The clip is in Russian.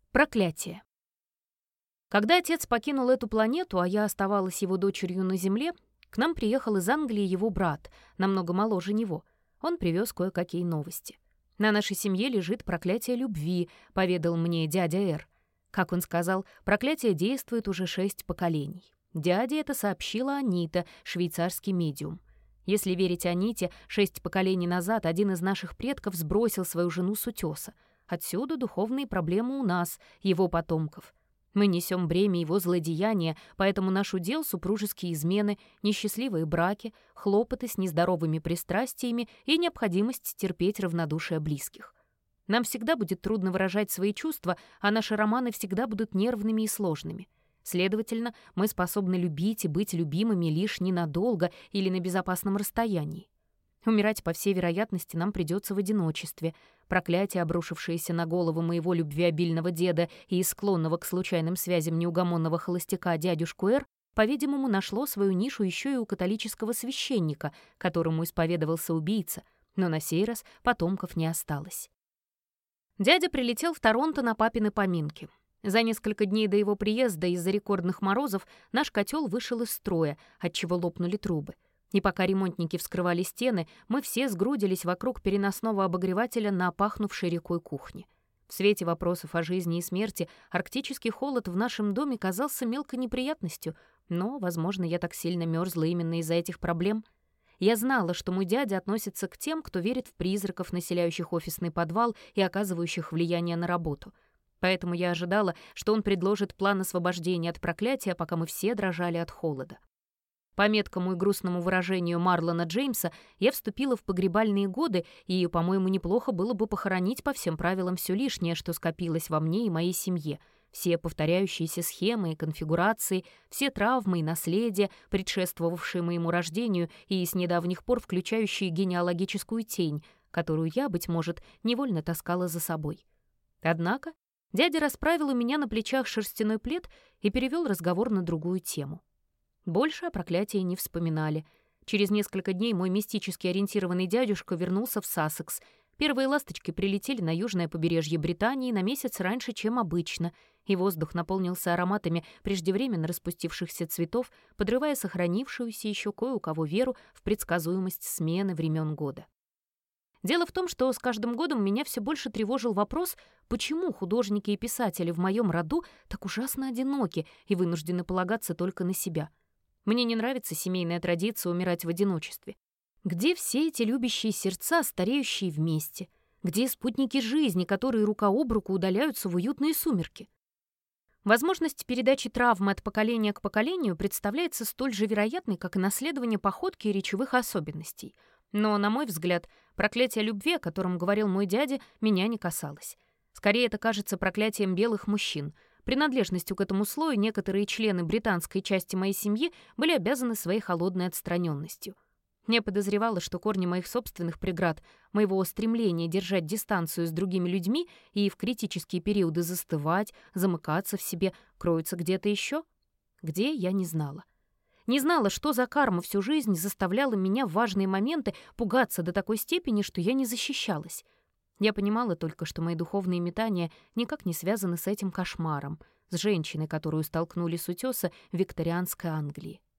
Проклятие. Когда отец покинул эту планету, а я оставалась его дочерью на Земле, к нам приехал из Англии его брат, намного моложе него. Он привез кое-какие новости. «На нашей семье лежит проклятие любви», — поведал мне дядя Эр. Как он сказал, проклятие действует уже 6 поколений. Дяде это сообщила Анита, швейцарский медиум. Если верить Аните, 6 поколений назад один из наших предков сбросил свою жену с утеса. Отсюда духовные проблемы у нас, его потомков. Мы несем бремя его злодеяния, поэтому наш удел — супружеские измены, несчастливые браки, хлопоты с нездоровыми пристрастиями и необходимость терпеть равнодушие близких. Нам всегда будет трудно выражать свои чувства, а наши романы всегда будут нервными и сложными. Следовательно, мы способны любить и быть любимыми лишь ненадолго или на безопасном расстоянии. Умирать, по всей вероятности, нам придется в одиночестве. Проклятие, обрушившееся на голову моего любвеобильного деда и склонного к случайным связям неугомонного холостяка дядюшку Эр, по-видимому, нашло свою нишу еще и у католического священника, которому исповедовался убийца, но на сей раз потомков не осталось. Дядя прилетел в Торонто на папины поминки. За несколько дней до его приезда из-за рекордных морозов наш котел вышел из строя, отчего лопнули трубы. И пока ремонтники вскрывали стены, мы все сгрудились вокруг переносного обогревателя на пахнувшей рекой кухне. В свете вопросов о жизни и смерти арктический холод в нашем доме казался мелкой неприятностью, но, возможно, я так сильно мерзла именно из-за этих проблем. Я знала, что мой дядя относится к тем, кто верит в призраков, населяющих офисный подвал и оказывающих влияние на работу. Поэтому я ожидала, что он предложит план освобождения от проклятия, пока мы все дрожали от холода. По меткому и грустному выражению Марлона Джеймса, я вступила в погребальные годы, и, по-моему, неплохо было бы похоронить по всем правилам все лишнее, что скопилось во мне и моей семье, все повторяющиеся схемы и конфигурации, все травмы и наследия, предшествовавшие моему рождению и с недавних пор включающие генеалогическую тень, которую я, быть может, невольно таскала за собой. Однако дядя расправил у меня на плечах шерстяной плед и перевел разговор на другую тему. Больше о проклятии не вспоминали. Через несколько дней мой мистически ориентированный дядюшка вернулся в Сассекс. Первые ласточки прилетели на южное побережье Британии на месяц раньше, чем обычно, и воздух наполнился ароматами преждевременно распустившихся цветов, подрывая сохранившуюся еще кое у кого веру в предсказуемость смены времен года. Дело в том, что с каждым годом меня все больше тревожил вопрос, почему художники и писатели в моем роду так ужасно одиноки и вынуждены полагаться только на себя. Мне не нравится семейная традиция умирать в одиночестве. Где все эти любящие сердца, стареющие вместе? Где спутники жизни, которые рука об руку удаляются в уютные сумерки? Возможность передачи травмы от поколения к поколению представляется столь же вероятной, как и наследование походки и речевых особенностей. Но, на мой взгляд, проклятие любви, о котором говорил мой дядя, меня не касалось. Скорее, это кажется проклятием белых мужчин. Принадлежностью к этому слою некоторые члены британской части моей семьи были обязаны своей холодной отстраненностью. Я подозревала, что корни моих собственных преград, моего стремления держать дистанцию с другими людьми и в критические периоды застывать, замыкаться в себе, кроются где-то еще. Где, я не знала. Не знала, что за карма всю жизнь заставляла меня в важные моменты пугаться до такой степени, что я не защищалась. Я понимала только, что мои духовные метания никак не связаны с этим кошмаром, с женщиной, которую столкнули с утеса в викторианской Англии.